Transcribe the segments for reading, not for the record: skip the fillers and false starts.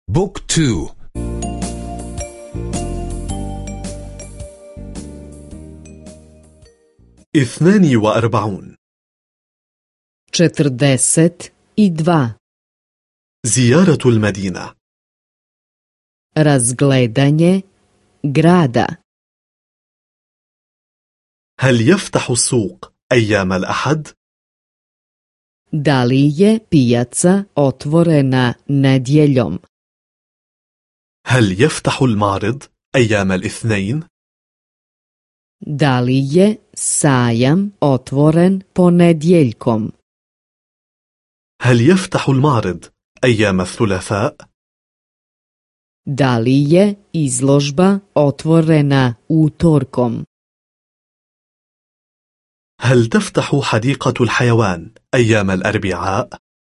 بوك تو. 42. 42. زيارة المدينة. Razgledanje grada. هل يفتح السوق أيام الأحد؟ Da li je pijaca otvorena nedjeljom? هل يفتح المعرض أيام الاثنين؟ Da li je sajam otvoren ponedjeljkom? هل يفتح المعرض أيام الثلاثاء؟ Da li je izložba otvorena utorkom? هل تفتح حديقة الحيوان أيام الأربعاء؟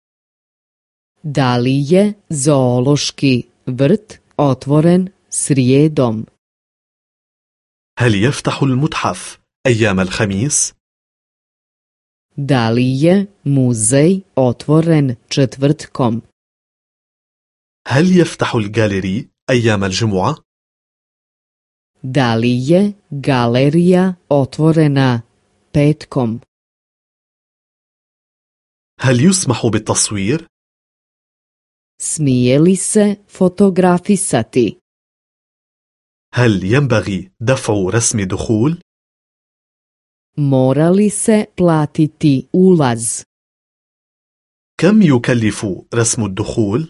Da li je zoološki vrt otvoren srijedom? هل يفتح المتحف أيام الخميس؟ Da li je muzej otvoren četvrtkom? هل يفتح الجاليري أيام الجمعة؟ Da li je galerija otvorena petkom? هل يسمح بالتصوير؟ Smije li se fotografisati? هل ينبغي دفع رسم دخول؟ Mora li se platiti ulaz? كم يكلف رسم الدخول؟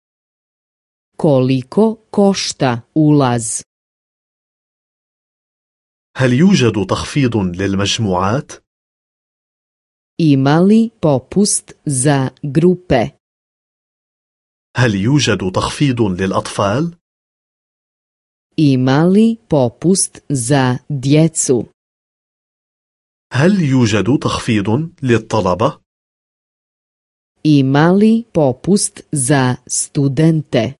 Koliko košta ulaz? هل يوجد تخفيض للمجموعات؟ Ima li popust za grupe? هل يوجد تخفيض للأطفال؟ Ima li popust za djecu? هل يوجد تخفيض للطلبة؟ Ima li popust za studente?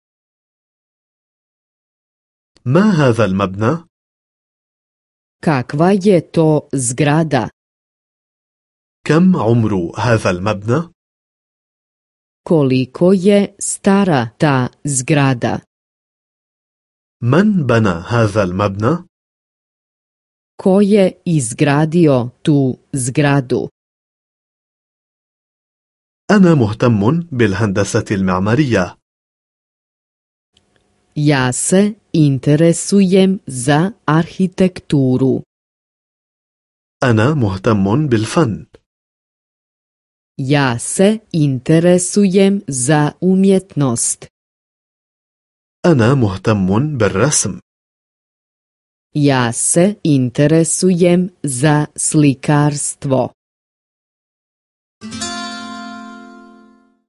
ما هذا المبنى؟ Kakva je to zgrada? كم عمر هذا المبنى؟ Koliko je stara ta zgrada? من بنى هذا المبنى؟ Ko je izgradio tu zgradu? أنا مهتم بالهندسة المعمارية. Ja se interesujem za arhitekturu. أنا مهتم بالفن. Ja se interesujem za umjetnost. أنا مهتم بالرسم. Ja se interesujem za slikarstvo.